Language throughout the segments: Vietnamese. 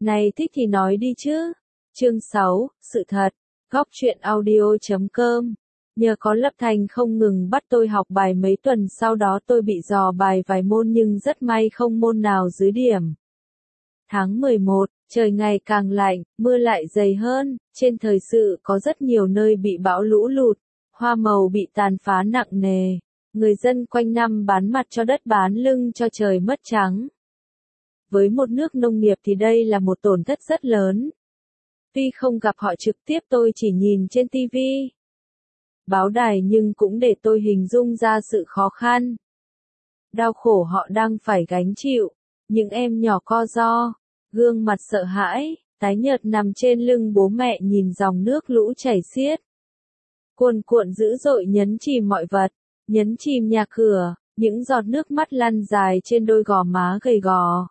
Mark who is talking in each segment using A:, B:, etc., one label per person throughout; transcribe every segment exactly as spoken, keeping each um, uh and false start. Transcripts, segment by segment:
A: Này thích thì nói đi chứ. Chương sáu, sự thật. Góc truyện audio chấm com. Nhờ có Lập Thành không ngừng bắt tôi học bài mấy tuần sau đó tôi bị dò bài vài môn nhưng rất may không môn nào dưới điểm. Tháng mười một, trời ngày càng lạnh, mưa lại dày hơn, trên thời sự có rất nhiều nơi bị bão lũ lụt, hoa màu bị tàn phá nặng nề, người dân quanh năm bán mặt cho đất bán lưng cho trời mất trắng. Với một nước nông nghiệp thì đây là một tổn thất rất lớn. Tuy không gặp họ trực tiếp tôi chỉ nhìn trên ti vi, báo đài nhưng cũng để tôi hình dung ra sự khó khăn, đau khổ họ đang phải gánh chịu. Những em nhỏ co ro, gương mặt sợ hãi, tái nhợt nằm trên lưng bố mẹ nhìn dòng nước lũ chảy xiết. Cuồn cuộn dữ dội nhấn chìm mọi vật, nhấn chìm nhà cửa, những giọt nước mắt lăn dài trên đôi gò má gầy gò.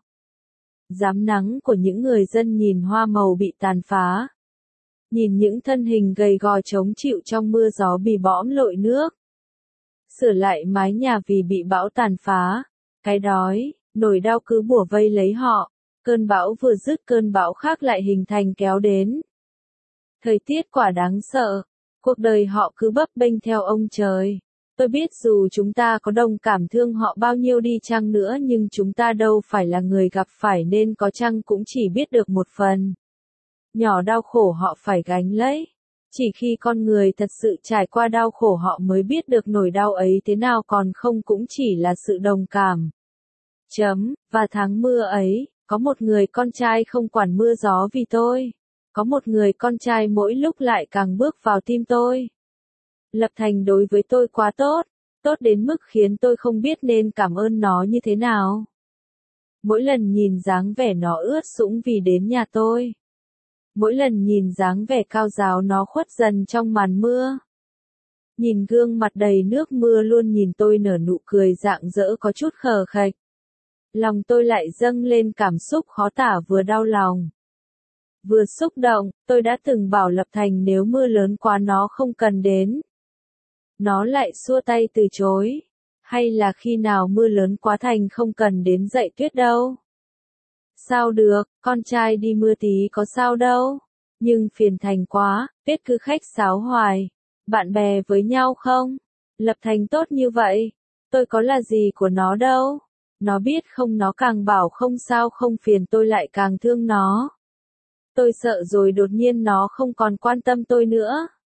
A: Rám nắng của những người dân nhìn hoa màu bị tàn phá. Nhìn những thân hình gầy gò chống chịu trong mưa gió bì bõm lội nước. Sửa lại mái nhà vì bị bão tàn phá. Cái đói, nỗi đau cứ bủa vây lấy họ. Cơn bão vừa dứt cơn bão khác lại hình thành kéo đến. Thời tiết quả đáng sợ. Cuộc đời họ cứ bấp bênh theo ông trời. Tôi biết dù chúng ta có đồng cảm thương họ bao nhiêu đi chăng nữa nhưng chúng ta đâu phải là người gặp phải nên có chăng cũng chỉ biết được một phần nhỏ đau khổ họ phải gánh lấy. Chỉ khi con người thật sự trải qua đau khổ họ mới biết được nỗi đau ấy thế nào còn không cũng chỉ là sự đồng cảm. Chấm, và tháng mưa ấy, có một người con trai không quản mưa gió vì tôi. Có một người con trai mỗi lúc lại càng bước vào tim tôi. Lập Thành đối với tôi quá tốt, tốt đến mức khiến tôi không biết nên cảm ơn nó như thế nào. Mỗi lần nhìn dáng vẻ nó ướt sũng vì đến nhà tôi. Mỗi lần nhìn dáng vẻ cao ráo nó khuất dần trong màn mưa. Nhìn gương mặt đầy nước mưa luôn nhìn tôi nở nụ cười rạng rỡ có chút khờ khạch. Lòng tôi lại dâng lên cảm xúc khó tả vừa đau lòng. Vừa xúc động, tôi đã từng bảo Lập Thành nếu mưa lớn quá nó không cần đến. Nó lại xua tay từ chối. Hay là khi nào mưa lớn quá Thành không cần đến dạy tuyết đâu. Sao được, con trai đi mưa tí có sao đâu. Nhưng phiền Thành quá, tuyết cứ khách sáo hoài. Bạn bè với nhau không? Lập Thành tốt như vậy. Tôi có là gì của nó đâu. Nó biết không nó càng bảo không sao không phiền tôi lại càng thương nó. Tôi sợ rồi đột nhiên nó không còn quan tâm tôi nữa.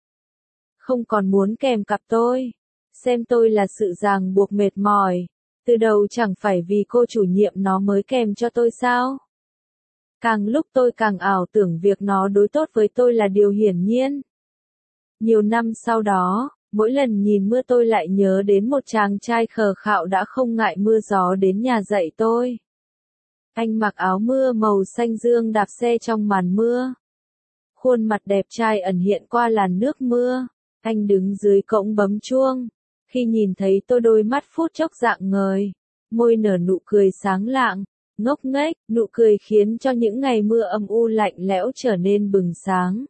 A: Không còn muốn kèm cặp tôi. Xem tôi là sự ràng buộc mệt mỏi. Từ đầu chẳng phải vì cô chủ nhiệm nó mới kèm cho tôi sao? Càng lúc tôi càng ảo tưởng việc nó đối tốt với tôi là điều hiển nhiên. Nhiều năm sau đó, mỗi lần nhìn mưa tôi lại nhớ đến một chàng trai khờ khạo đã không ngại mưa gió đến nhà dạy tôi. Anh mặc áo mưa màu xanh dương đạp xe trong màn mưa. Khuôn mặt đẹp trai ẩn hiện qua làn nước mưa. Anh đứng dưới cổng bấm chuông. Khi nhìn thấy tôi đôi mắt phút chốc rạng ngời. Môi nở nụ cười sáng lạng, ngốc nghếch, nụ cười khiến cho những ngày mưa âm u lạnh lẽo trở nên bừng sáng.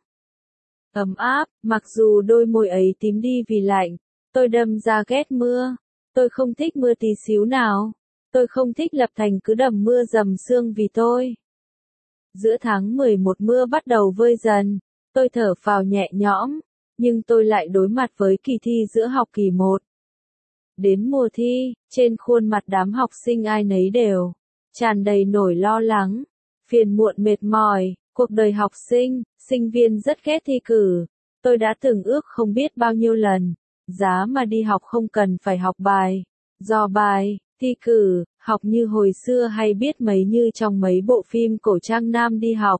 A: Ấm áp, mặc dù đôi môi ấy tím đi vì lạnh, tôi đâm ra ghét mưa. Tôi không thích mưa tí xíu nào. Tôi không thích Lập Thành cứ đầm mưa dầm sương vì tôi. Giữa tháng mười một mưa bắt đầu vơi dần, tôi thở phào nhẹ nhõm, nhưng tôi lại đối mặt với kỳ thi giữa học kỳ một. Đến mùa thi, trên khuôn mặt đám học sinh ai nấy đều tràn đầy nỗi lo lắng, phiền muộn mệt mỏi. Cuộc đời học sinh, sinh viên rất ghét thi cử. Tôi đã từng ước không biết bao nhiêu lần, giá mà đi học không cần phải học bài, dò bài, thi cử, học như hồi xưa hay biết mấy như trong mấy bộ phim cổ trang nam đi học.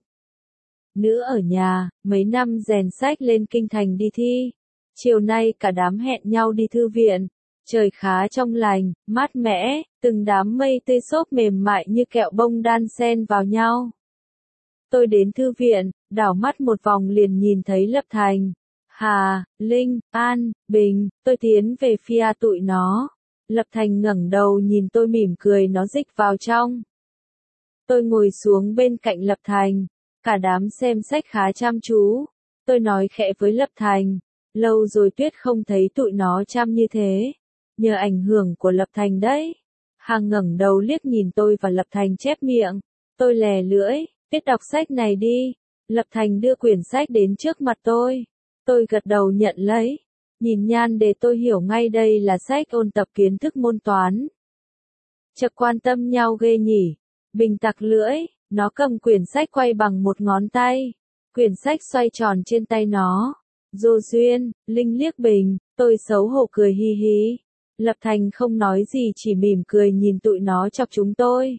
A: Nữ ở nhà, mấy năm rèn sách lên kinh thành đi thi. Chiều nay cả đám hẹn nhau đi thư viện. Trời khá trong lành, mát mẻ, từng đám mây tươi xốp mềm mại như kẹo bông đan xen vào nhau. Tôi đến thư viện, đảo mắt một vòng liền nhìn thấy Lập Thành, Hà, Linh, An, Bình. Tôi tiến về phía tụi nó. Lập Thành ngẩng đầu nhìn tôi mỉm cười nó dịch vào trong. Tôi ngồi xuống bên cạnh Lập Thành. Cả đám xem sách khá chăm chú. Tôi nói khẽ với Lập Thành. Lâu rồi Tuyết không thấy tụi nó chăm như thế. Nhờ ảnh hưởng của Lập Thành đấy. Hà ngẩng đầu liếc nhìn tôi và Lập Thành chép miệng. Tôi lè lưỡi. Biết đọc sách này đi. Lập Thành đưa quyển sách đến trước mặt tôi. Tôi gật đầu nhận lấy. Nhìn nhan đề tôi hiểu ngay đây là sách ôn tập kiến thức môn toán. Chợt quan tâm nhau ghê nhỉ. Bình tặc lưỡi, nó cầm quyển sách quay bằng một ngón tay. Quyển sách xoay tròn trên tay nó. Dô duyên, Linh liếc Bình, tôi xấu hổ cười hi hi. Lập Thành không nói gì chỉ mỉm cười nhìn tụi nó chọc chúng tôi.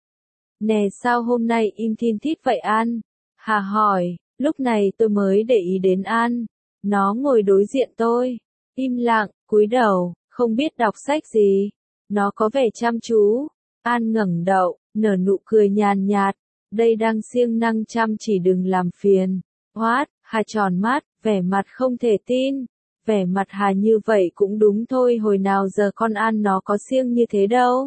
A: Nè sao hôm nay im thin thít vậy An? Hà hỏi, lúc này tôi mới để ý đến An. Nó ngồi đối diện tôi, im lặng, cúi đầu, không biết đọc sách gì. Nó có vẻ chăm chú. An ngẩng đầu, nở nụ cười nhàn nhạt. Đây đang siêng năng chăm chỉ đừng làm phiền. What? Hà tròn mắt, vẻ mặt không thể tin. Vẻ mặt Hà như vậy cũng đúng thôi, hồi nào giờ con An nó có siêng như thế đâu.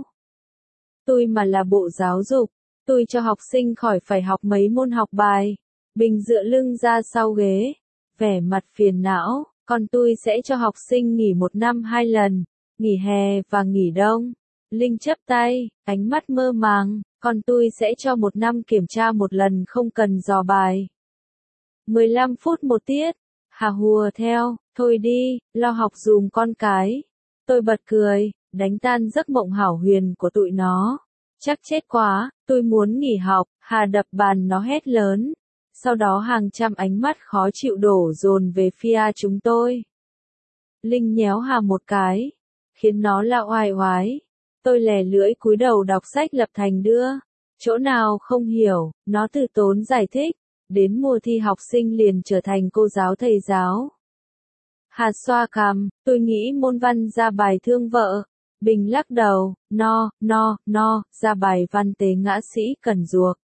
A: Tôi mà là bộ giáo dục, tôi cho học sinh khỏi phải học mấy môn học bài. Bình dựa lưng ra sau ghế, vẻ mặt phiền não, còn tôi sẽ cho học sinh nghỉ một năm hai lần, nghỉ hè và nghỉ đông. Linh chắp tay, ánh mắt mơ màng, còn tôi sẽ cho một năm kiểm tra một lần không cần dò bài. mười lăm phút một tiết, Hà hùa theo, thôi đi, lo học dùm con cái. Tôi bật cười, đánh tan giấc mộng hảo huyền của tụi nó. Chắc chết quá, tôi muốn nghỉ học. Hà đập bàn nó hét lớn. Sau đó hàng trăm ánh mắt khó chịu đổ dồn về phía chúng tôi. Linh nhéo Hà một cái, khiến nó la oai oái. Tôi lè lưỡi cúi đầu đọc sách Lập Thành đưa. Chỗ nào không hiểu, nó từ tốn giải thích. Đến mùa thi học sinh liền trở thành cô giáo thầy giáo. Hà xoa cằm, tôi nghĩ môn văn ra bài thương vợ. Bình lắc đầu, no, no, no, ra bài văn tế ngã sĩ Cần Duộc.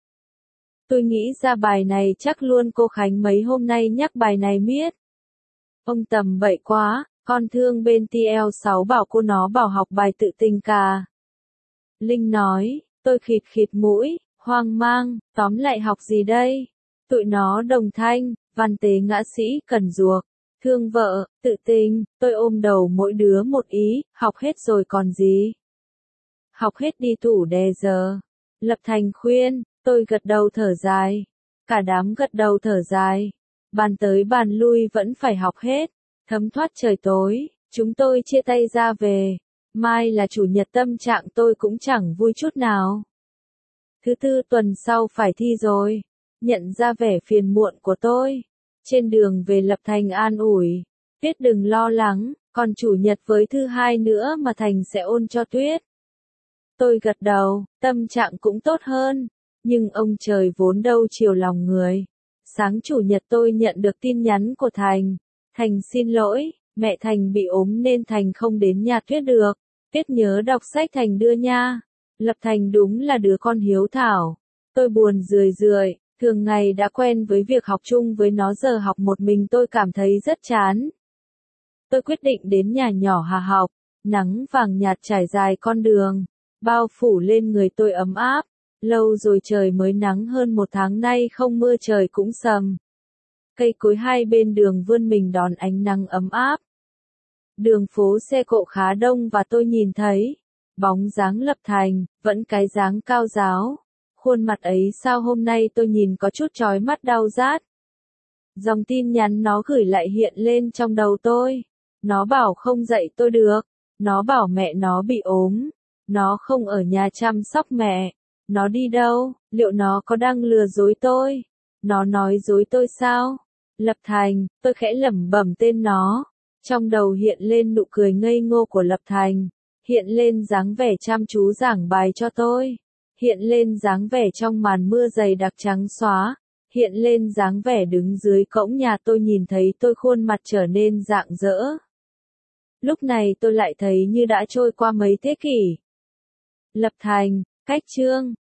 A: Tôi nghĩ ra bài này chắc luôn cô Khánh mấy hôm nay nhắc bài này miết. Ông tầm bậy quá, con thương bên T L sáu bảo cô nó bảo học bài tự tình cả. Linh nói, tôi khịt khịt mũi, hoang mang, tóm lại học gì đây? Tụi nó đồng thanh, văn tế ngã sĩ Cần Duộc, thương vợ, tự tình, tôi ôm đầu mỗi đứa một ý, học hết rồi còn gì? Học hết đi tủ đè giờ. Lập Thành khuyên, tôi gật đầu thở dài. Cả đám gật đầu thở dài. Bàn tới bàn lui vẫn phải học hết. Thấm thoát trời tối, chúng tôi chia tay ra về. Mai là chủ nhật tâm trạng tôi cũng chẳng vui chút nào. Thứ tư tuần sau phải thi rồi. Nhận ra vẻ phiền muộn của tôi. Trên đường về Lập Thành an ủi. Tuyết đừng lo lắng, còn chủ nhật với thứ hai nữa mà Thành sẽ ôn cho Tuyết. Tôi gật đầu, tâm trạng cũng tốt hơn. Nhưng ông trời vốn đâu chiều lòng người. Sáng chủ nhật tôi nhận được tin nhắn của Thành. Thành xin lỗi, mẹ Thành bị ốm nên Thành không đến nhà Tuyết được. Tuyết nhớ đọc sách Thành đưa nha. Lập Thành đúng là đứa con hiếu thảo. Tôi buồn rười rượi, thường ngày đã quen với việc học chung với nó giờ học một mình tôi cảm thấy rất chán. Tôi quyết định đến nhà nhỏ Hà học. Nắng vàng nhạt trải dài con đường, bao phủ lên người tôi ấm áp. Lâu rồi trời mới nắng, hơn một tháng nay không mưa trời cũng sầm. Cây cối hai bên đường vươn mình đón ánh nắng ấm áp. Đường phố xe cộ khá đông và tôi nhìn thấy bóng dáng Lập Thành, vẫn cái dáng cao ráo. Khuôn mặt ấy sao hôm nay tôi nhìn có chút chói mắt đau rát. Dòng tin nhắn nó gửi lại hiện lên trong đầu tôi. Nó bảo không dạy tôi được. Nó bảo mẹ nó bị ốm. Nó không ở nhà chăm sóc mẹ. Nó đi đâu? Liệu nó có đang lừa dối tôi? Nó nói dối tôi sao? Lập Thành, tôi khẽ lẩm bẩm tên nó. Trong đầu hiện lên nụ cười ngây ngô của Lập Thành. Hiện lên dáng vẻ chăm chú giảng bài cho tôi. Hiện lên dáng vẻ trong màn mưa dày đặc trắng xóa. Hiện lên dáng vẻ đứng dưới cổng nhà tôi nhìn thấy tôi khuôn mặt trở nên rạng rỡ. Lúc này tôi lại thấy như đã trôi qua mấy thế kỷ. Lập Thành, cách chương.